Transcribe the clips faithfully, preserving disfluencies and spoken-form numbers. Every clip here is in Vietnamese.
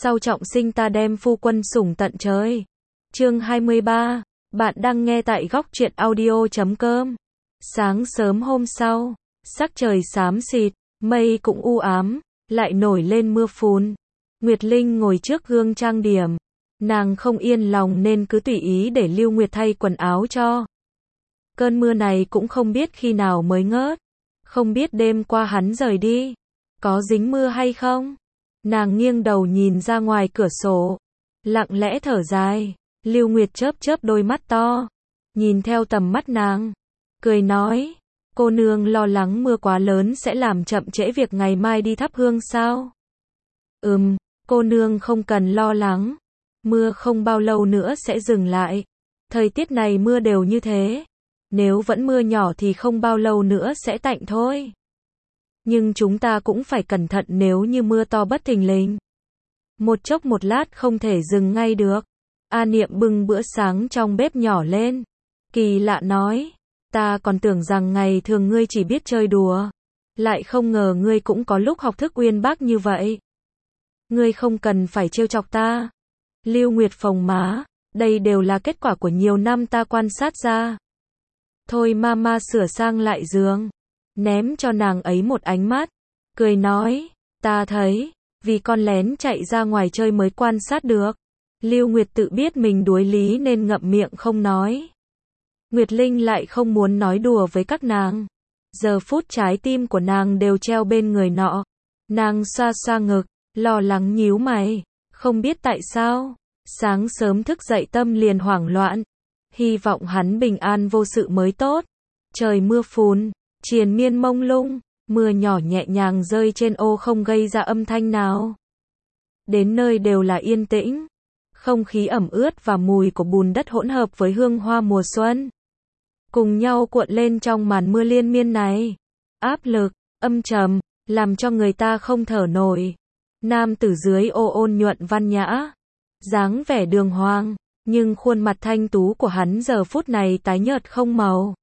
sau trọng sinh ta đem phu quân sủng tận trời. Chương hai mươi ba, bạn đang nghe tại góc truyện audio chấm com. Sáng sớm hôm sau, sắc trời xám xịt, mây cũng u ám, lại nổi lên mưa phùn. Nguyệt Linh ngồi trước gương trang điểm, nàng không yên lòng nên cứ tùy ý để Lưu Nguyệt thay quần áo cho. Cơn mưa này cũng không biết khi nào mới ngớt, không biết đêm qua hắn rời đi, có dính mưa hay không? Nàng nghiêng đầu nhìn ra ngoài cửa sổ, lặng lẽ thở dài. Lưu Nguyệt chớp chớp đôi mắt to, nhìn theo tầm mắt nàng, cười nói, cô nương lo lắng mưa quá lớn sẽ làm chậm trễ việc ngày mai đi thắp hương sao? Ừm, cô nương không cần lo lắng, mưa không bao lâu nữa sẽ dừng lại. Thời tiết này mưa đều như thế, nếu vẫn mưa nhỏ thì không bao lâu nữa sẽ tạnh thôi. Nhưng chúng ta cũng phải cẩn thận nếu như mưa to bất thình lình. Một chốc một lát không thể dừng ngay được. A Niệm bưng bữa sáng trong bếp nhỏ lên. Kỳ lạ nói, ta còn tưởng rằng ngày thường ngươi chỉ biết chơi đùa. Lại không ngờ ngươi cũng có lúc học thức uyên bác như vậy. Ngươi không cần phải trêu chọc ta. Lưu Nguyệt phồng má, đây đều là kết quả của nhiều năm ta quan sát ra. Thôi mama sửa sang lại giường, ném cho nàng ấy một ánh mắt, cười nói, ta thấy, vì con lén chạy ra ngoài chơi mới quan sát được. Lưu Nguyệt tự biết mình đuối lý nên ngậm miệng không nói. Nguyệt Linh lại không muốn nói đùa với các nàng. Giờ phút trái tim của nàng đều treo bên người nọ. Nàng xoa xoa ngực, lo lắng nhíu mày, không biết tại sao, sáng sớm thức dậy tâm liền hoảng loạn. Hy vọng hắn bình an vô sự mới tốt. Trời mưa phùn, triền miên mông lung, mưa nhỏ nhẹ nhàng rơi trên ô không gây ra âm thanh nào. Đến nơi đều là yên tĩnh. Không khí ẩm ướt và mùi của bùn đất hỗn hợp với hương hoa mùa xuân, cùng nhau cuộn lên trong màn mưa liên miên này. Áp lực, âm trầm, làm cho người ta không thở nổi. Nam tử dưới ô ôn nhuận văn nhã, dáng vẻ đường hoàng, nhưng khuôn mặt thanh tú của hắn giờ phút này tái nhợt không màu.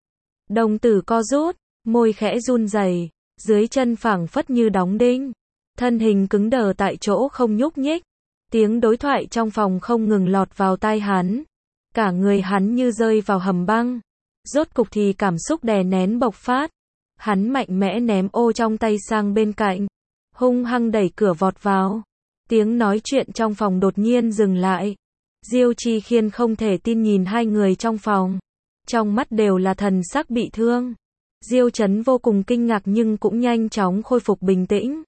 Đồng tử co rút, môi khẽ run rẩy, dưới chân phảng phất như đóng đinh, thân hình cứng đờ tại chỗ không nhúc nhích. Tiếng đối thoại trong phòng không ngừng lọt vào tai hắn. Cả người hắn như rơi vào hầm băng. Rốt cục thì cảm xúc đè nén bộc phát. Hắn mạnh mẽ ném ô trong tay sang bên cạnh, hung hăng đẩy cửa vọt vào. Tiếng nói chuyện trong phòng đột nhiên dừng lại. Diêu Chi Khiên không thể tin nhìn hai người trong phòng. Trong mắt đều là thần sắc bị thương. Diêu Chấn vô cùng kinh ngạc nhưng cũng nhanh chóng khôi phục bình tĩnh.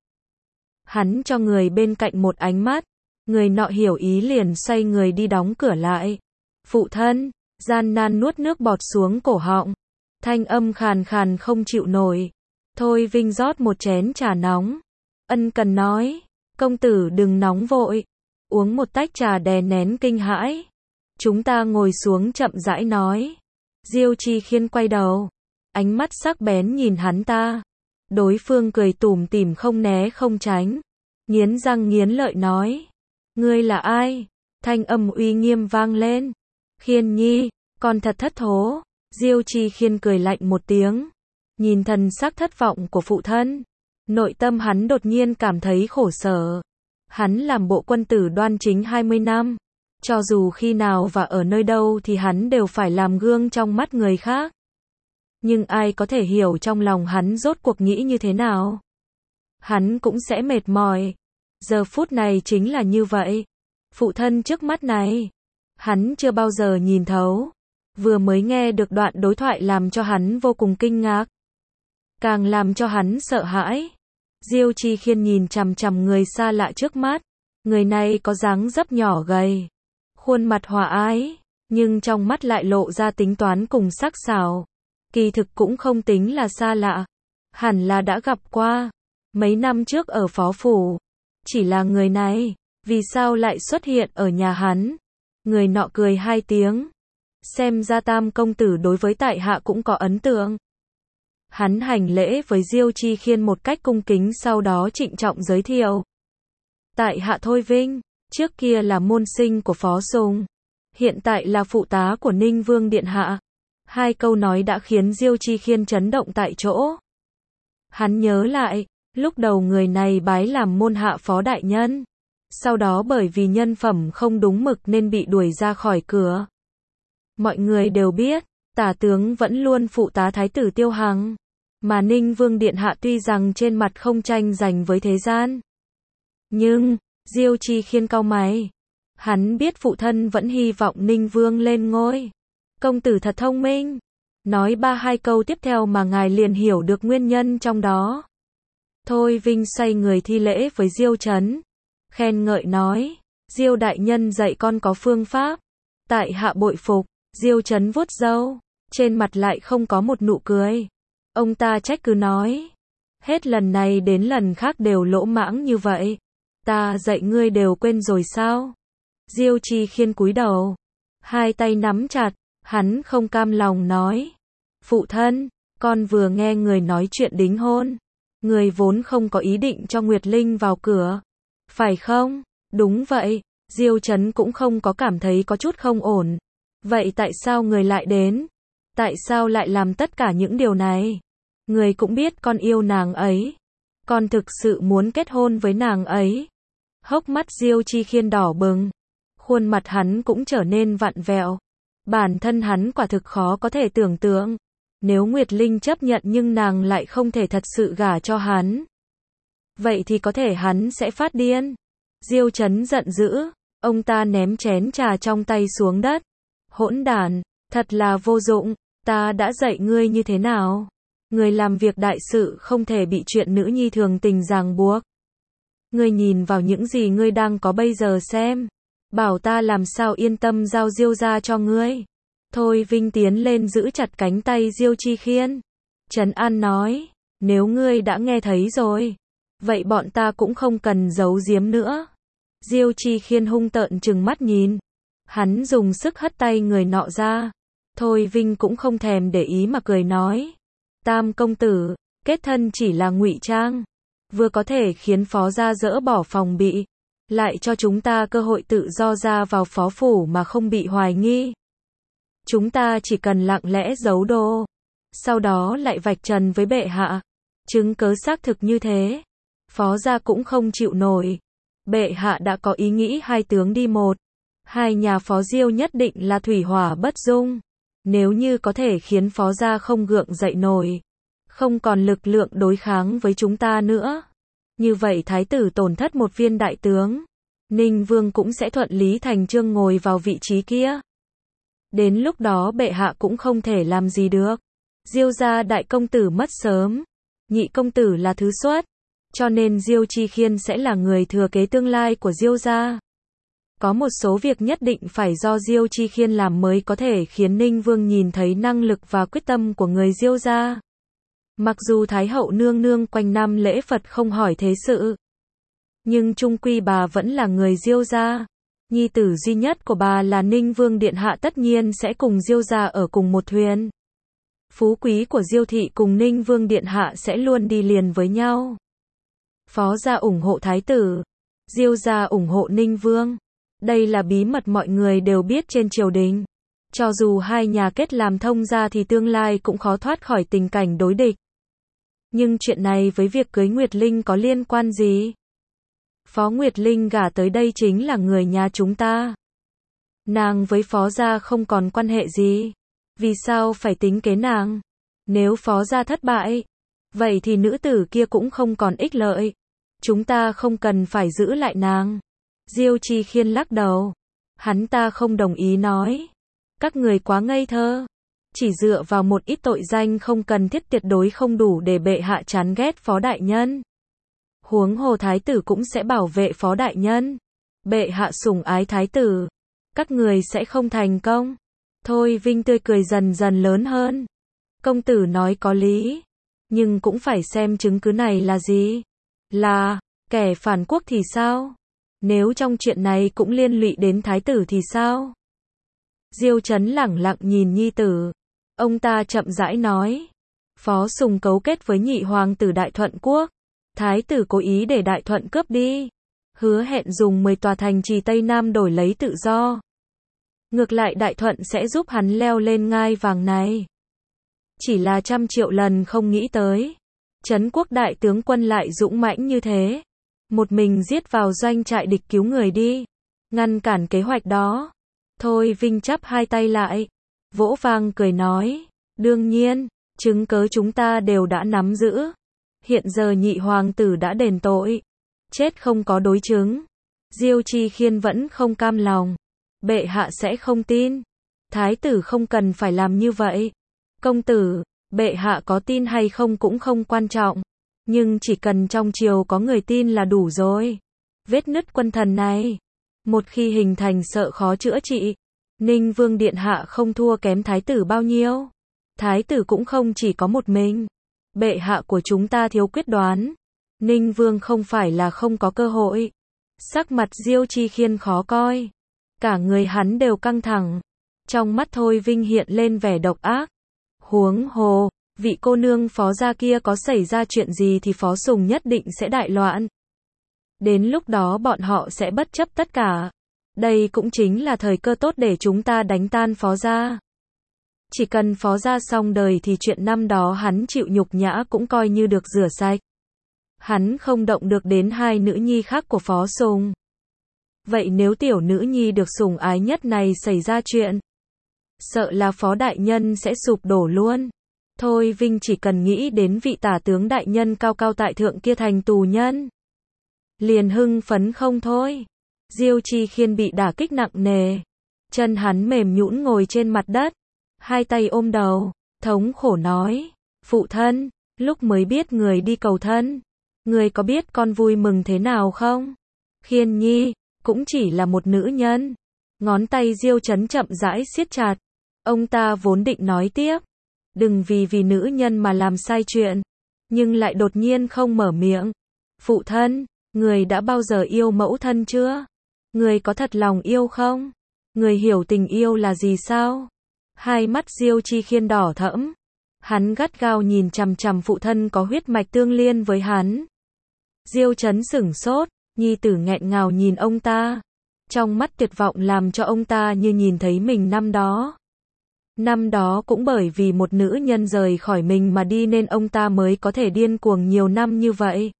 Hắn cho người bên cạnh một ánh mắt. Người nọ hiểu ý liền xoay người đi đóng cửa lại. Phụ thân, gian nan nuốt nước bọt xuống cổ họng. Thanh âm khàn khàn không chịu nổi. Thôi Vinh rót một chén trà nóng. Ân cần nói, công tử đừng nóng vội. Uống một tách trà đè nén kinh hãi. Chúng ta ngồi xuống chậm rãi nói. Diêu Chi Khiên quay đầu. Ánh mắt sắc bén nhìn hắn ta. Đối phương cười tủm tỉm không né không tránh. Nghiến răng nghiến lợi nói. Ngươi là ai? Thanh âm uy nghiêm vang lên. Khiên nhi, con thật thất thố. Diêu Chi Khiên cười lạnh một tiếng. Nhìn thần sắc thất vọng của phụ thân. Nội tâm hắn đột nhiên cảm thấy khổ sở. Hắn làm bộ quân tử đoan chính hai mươi năm. Cho dù khi nào và ở nơi đâu thì hắn đều phải làm gương trong mắt người khác. Nhưng ai có thể hiểu trong lòng hắn rốt cuộc nghĩ như thế nào? Hắn cũng sẽ mệt mỏi. Giờ phút này chính là như vậy. Phụ thân trước mắt này, hắn chưa bao giờ nhìn thấu. Vừa mới nghe được đoạn đối thoại làm cho hắn vô cùng kinh ngạc. Càng làm cho hắn sợ hãi. Diêu Chi Khiên nhìn chằm chằm người xa lạ trước mắt. Người này có dáng dấp nhỏ gầy, khuôn mặt hòa ái, nhưng trong mắt lại lộ ra tính toán cùng sắc sảo. Kỳ thực cũng không tính là xa lạ. Hẳn là đã gặp qua. Mấy năm trước ở phó phủ. Chỉ là người này, vì sao lại xuất hiện ở nhà hắn? Người nọ cười hai tiếng. Xem ra Tam công tử đối với tại hạ cũng có ấn tượng. Hắn hành lễ với Diêu Chi Khiên một cách cung kính sau đó trịnh trọng giới thiệu. Tại hạ Thôi Vinh, trước kia là môn sinh của Phó Sùng, hiện tại là phụ tá của Ninh Vương Điện Hạ. Hai câu nói đã khiến Diêu Chi Khiên chấn động tại chỗ. Hắn nhớ lại, lúc đầu người này bái làm môn hạ phó đại nhân. sau đó bởi vì nhân phẩm không đúng mực nên bị đuổi ra khỏi cửa. Mọi người đều biết, tả tướng vẫn luôn phụ tá thái tử Tiêu Hằng, mà Ninh Vương điện hạ tuy rằng trên mặt không tranh giành với thế gian, nhưng Diêu Chi Khiên cau mày, hắn biết phụ thân vẫn hy vọng Ninh Vương lên ngôi. Công tử thật thông minh, nói ba hai câu tiếp theo mà ngài liền hiểu được nguyên nhân trong đó. Thôi Vinh xoay người thi lễ với Diêu Chấn, khen ngợi nói, Diêu đại nhân dạy con có phương pháp, tại hạ bội phục. Diêu Chấn vuốt râu, trên mặt lại không có một nụ cười. Ông ta trách cứ nói, hết lần này đến lần khác đều lỗ mãng như vậy, ta dạy ngươi đều quên rồi sao? Diêu Chi Khiên cúi đầu, hai tay nắm chặt, hắn không cam lòng nói, phụ thân, con vừa nghe người nói chuyện đính hôn, người vốn không có ý định cho Nguyệt Linh vào cửa, phải không? Đúng vậy. Diêu Chấn cũng không có cảm thấy có chút không ổn. Vậy tại sao người lại đến? Tại sao lại làm tất cả những điều này? Người cũng biết con yêu nàng ấy, con thực sự muốn kết hôn với nàng ấy. Hốc mắt Diêu Chi Khiên đỏ bừng, khuôn mặt hắn cũng trở nên vặn vẹo. Bản thân hắn quả thực khó có thể tưởng tượng, nếu Nguyệt Linh chấp nhận nhưng nàng lại không thể thật sự gả cho hắn, vậy thì có thể hắn sẽ phát điên. Diêu Chấn giận dữ, ông ta ném chén trà trong tay xuống đất. Hỗn đản, thật là vô dụng, ta đã dạy ngươi như thế nào? Người làm việc đại sự không thể bị chuyện nữ nhi thường tình ràng buộc. Ngươi nhìn vào những gì ngươi đang có bây giờ xem, bảo ta làm sao yên tâm giao Diêu gia cho ngươi. Thôi Vinh tiến lên giữ chặt cánh tay Diêu Chi Khiên. Trấn An nói, nếu ngươi đã nghe thấy rồi, vậy bọn ta cũng không cần giấu giếm nữa. Diêu Chi Khiên hung tợn trừng mắt nhìn, hắn dùng sức hất tay người nọ ra. Thôi Vinh cũng không thèm để ý mà cười nói, Tam công tử, kết thân chỉ là ngụy trang, vừa có thể khiến phó gia dỡ bỏ phòng bị, lại cho chúng ta cơ hội tự do ra vào phó phủ mà không bị hoài nghi. Chúng ta chỉ cần lặng lẽ giấu đồ, sau đó lại vạch trần với bệ hạ. Chứng cớ xác thực như thế, phó gia cũng không chịu nổi. Bệ hạ đã có ý nghĩ hai tướng đi một, hai nhà phó Diêu nhất định là thủy hỏa bất dung. Nếu như có thể khiến phó gia không gượng dậy nổi, không còn lực lượng đối kháng với chúng ta nữa, như vậy thái tử tổn thất một viên đại tướng, Ninh Vương cũng sẽ thuận lý thành chương ngồi vào vị trí kia. Đến lúc đó bệ hạ cũng không thể làm gì được. Diêu gia đại công tử mất sớm, nhị công tử là thứ xuất, cho nên Diêu Chi Khiên sẽ là người thừa kế tương lai của Diêu gia. Có một số việc nhất định phải do Diêu Chi Khiên làm mới có thể khiến Ninh Vương nhìn thấy năng lực và quyết tâm của người Diêu gia. Mặc dù Thái hậu nương nương quanh năm lễ Phật không hỏi thế sự, nhưng chung quy bà vẫn là người Diêu gia. Nhi tử duy nhất của bà là Ninh Vương điện hạ, tất nhiên sẽ cùng Diêu gia ở cùng một thuyền. Phú quý của Diêu thị cùng Ninh Vương điện hạ sẽ luôn đi liền với nhau. Phó gia ủng hộ thái tử, Diêu gia ủng hộ Ninh Vương. Đây là bí mật mọi người đều biết trên triều đình. Cho dù hai nhà kết làm thông gia thì tương lai cũng khó thoát khỏi tình cảnh đối địch. Nhưng chuyện này với việc cưới Nguyệt Linh có liên quan gì? Phó Nguyệt Linh gả tới đây chính là người nhà chúng ta. Nàng với phó gia không còn quan hệ gì. Vì sao phải tính kế nàng? Nếu phó gia thất bại, vậy thì nữ tử kia cũng không còn ích lợi. Chúng ta không cần phải giữ lại nàng. Diêu Chi Khiên lắc đầu. Hắn ta không đồng ý nói, các người quá ngây thơ. Chỉ dựa vào một ít tội danh không cần thiết tuyệt đối không đủ để bệ hạ chán ghét phó đại nhân. Huống hồ thái tử cũng sẽ bảo vệ phó đại nhân. Bệ hạ sủng ái thái tử, các người sẽ không thành công. Thôi Vinh tươi cười dần dần lớn hơn. Công tử nói có lý, nhưng cũng phải xem chứng cứ này là gì. Là kẻ phản quốc thì sao? Nếu trong chuyện này cũng liên lụy đến thái tử thì sao? Diêu Chấn lẳng lặng nhìn nhi tử. Ông ta chậm rãi nói, Phó Sùng cấu kết với nhị hoàng tử Đại Thuận quốc. Thái tử cố ý để Đại Thuận cướp đi, hứa hẹn dùng mười tòa thành trì Tây Nam đổi lấy tự do. Ngược lại Đại Thuận sẽ giúp hắn leo lên ngai vàng này. Chỉ là trăm triệu lần không nghĩ tới, Trấn quốc đại tướng quân lại dũng mãnh như thế. một mình giết vào doanh trại địch cứu người đi, ngăn cản kế hoạch đó. Thôi Vinh chắp hai tay lại, vỗ vang cười nói, đương nhiên, chứng cớ chúng ta đều đã nắm giữ. Hiện giờ nhị hoàng tử đã đền tội, chết không có đối chứng. Diêu Chi Khiên vẫn không cam lòng. Bệ hạ sẽ không tin. Thái tử không cần phải làm như vậy. Công tử, bệ hạ có tin hay không cũng không quan trọng. Nhưng chỉ cần trong triều có người tin là đủ rồi. Vết nứt quân thần này, một khi hình thành sợ khó chữa trị. Ninh Vương Điện Hạ không thua kém Thái tử bao nhiêu. Thái tử cũng không chỉ có một mình. Bệ hạ của chúng ta thiếu quyết đoán. Ninh Vương không phải là không có cơ hội. Sắc mặt Diêu Chi Khiên khó coi. Cả người hắn đều căng thẳng. Trong mắt Thôi Vinh hiện lên vẻ độc ác. Huống hồ, vị cô nương phó gia kia có xảy ra chuyện gì thì Phó Sùng nhất định sẽ đại loạn. Đến lúc đó bọn họ sẽ bất chấp tất cả. Đây cũng chính là thời cơ tốt để chúng ta đánh tan Phó gia. Chỉ cần Phó gia xong đời thì chuyện năm đó hắn chịu nhục nhã cũng coi như được rửa sạch. Hắn không động được đến hai nữ nhi khác của Phó Sùng. Vậy nếu tiểu nữ nhi được sủng ái nhất này xảy ra chuyện, sợ là Phó đại nhân sẽ sụp đổ luôn. Thôi Vinh chỉ cần nghĩ đến vị tả tướng đại nhân cao cao tại thượng kia thành tù nhân, liền hưng phấn không thôi. Diêu Chi Khiên bị đả kích nặng nề. Chân hắn mềm nhũn ngồi trên mặt đất, hai tay ôm đầu, thống khổ nói, phụ thân, lúc mới biết người đi cầu thân, người có biết con vui mừng thế nào không? Khiên nhi, cũng chỉ là một nữ nhân. Ngón tay Diêu Chấn chậm rãi siết chặt. Ông ta vốn định nói tiếp, đừng vì vì nữ nhân mà làm sai chuyện, nhưng lại đột nhiên không mở miệng. Phụ thân, người đã bao giờ yêu mẫu thân chưa? Người có thật lòng yêu không? Người hiểu tình yêu là gì sao? Hai mắt Diêu Chi Khiên đỏ thẫm. Hắn gắt gao nhìn chằm chằm phụ thân có huyết mạch tương liên với hắn. Diêu Chấn sửng sốt, nhi tử nghẹn ngào nhìn ông ta. Trong mắt tuyệt vọng làm cho ông ta như nhìn thấy mình năm đó. Năm đó cũng bởi vì một nữ nhân rời khỏi mình mà đi nên ông ta mới có thể điên cuồng nhiều năm như vậy.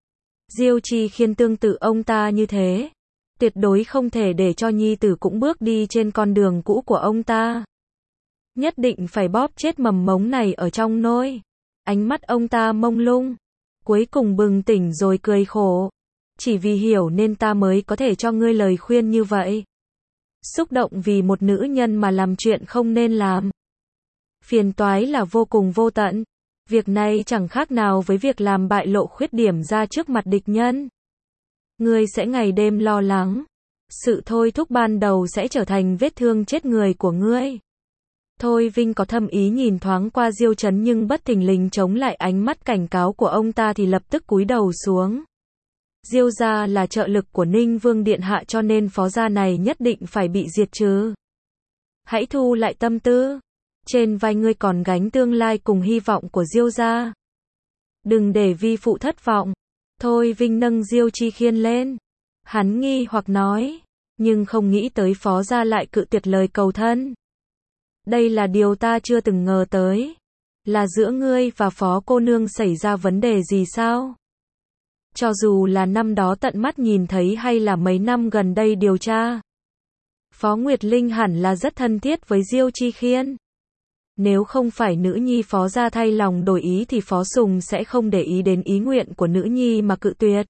Diêu Chi Khiên tương tự ông ta như thế. Tuyệt đối không thể để cho nhi tử cũng bước đi trên con đường cũ của ông ta. Nhất định phải bóp chết mầm mống này ở trong nôi. Ánh mắt ông ta mông lung. Cuối cùng bừng tỉnh rồi cười khổ. Chỉ vì hiểu nên ta mới có thể cho ngươi lời khuyên như vậy. Xúc động vì một nữ nhân mà làm chuyện không nên làm. Phiền toái là vô cùng vô tận. Việc này chẳng khác nào với việc làm bại lộ khuyết điểm ra trước mặt địch nhân. Ngươi sẽ ngày đêm lo lắng. Sự thôi thúc ban đầu sẽ trở thành vết thương chết người của ngươi. Thôi Vinh có thâm ý nhìn thoáng qua Diêu Chấn nhưng bất thình lình chống lại ánh mắt cảnh cáo của ông ta thì lập tức cúi đầu xuống. Diêu gia là trợ lực của Ninh Vương Điện Hạ cho nên Phó gia này nhất định phải bị diệt trừ. Hãy thu lại tâm tư. Trên vai ngươi còn gánh tương lai cùng hy vọng của Diêu gia. Đừng để vi phụ thất vọng. Thôi Vinh nâng Diêu Chi Khiên lên. Hắn nghi hoặc nói, nhưng không nghĩ tới Phó gia lại cự tuyệt lời cầu thân. Đây là điều ta chưa từng ngờ tới. Là giữa ngươi và Phó cô nương xảy ra vấn đề gì sao? Cho dù là năm đó tận mắt nhìn thấy hay là mấy năm gần đây điều tra, Phó Nguyệt Linh hẳn là rất thân thiết với Diêu Chi Khiên. Nếu không phải nữ nhi Phó gia thay lòng đổi ý thì Phó Sùng sẽ không để ý đến ý nguyện của nữ nhi mà cự tuyệt.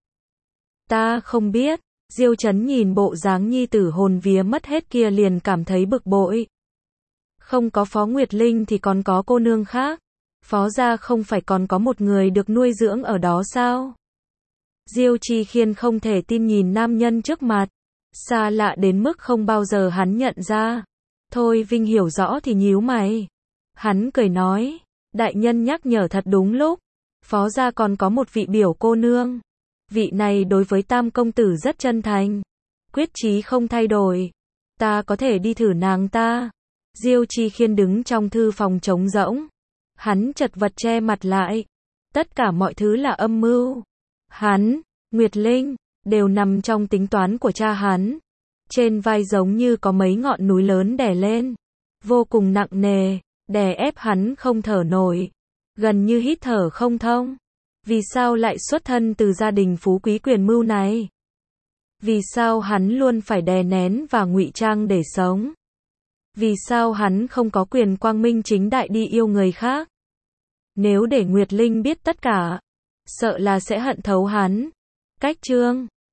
Ta không biết. Diêu Chấn nhìn bộ dáng nhi tử hồn vía mất hết kia liền cảm thấy bực bội. Không có Phó Nguyệt Linh thì còn có cô nương khác. Phó gia không phải còn có một người được nuôi dưỡng ở đó sao? Diêu Chi Khiên không thể tin nhìn nam nhân trước mặt. Xa lạ đến mức không bao giờ hắn nhận ra. Thôi Vinh hiểu rõ thì nhíu mày. Hắn cười nói, đại nhân nhắc nhở thật đúng lúc. Phó gia còn có một vị biểu cô nương. Vị này đối với Tam công tử rất chân thành. Quyết chí không thay đổi. Ta có thể đi thử nàng ta. Diêu Chi Khiên đứng trong thư phòng trống rỗng. Hắn chật vật che mặt lại. Tất cả mọi thứ là âm mưu. Hắn, Nguyệt Linh, đều nằm trong tính toán của cha hắn. Trên vai giống như có mấy ngọn núi lớn đè lên. Vô cùng nặng nề, đè ép hắn không thở nổi. Gần như hít thở không thông. Vì sao lại xuất thân từ gia đình phú quý quyền mưu này? Vì sao hắn luôn phải đè nén và ngụy trang để sống? Vì sao hắn không có quyền quang minh chính đại đi yêu người khác? Nếu để Nguyệt Linh biết tất cả, sợ là sẽ hận thấu hắn. Cách chương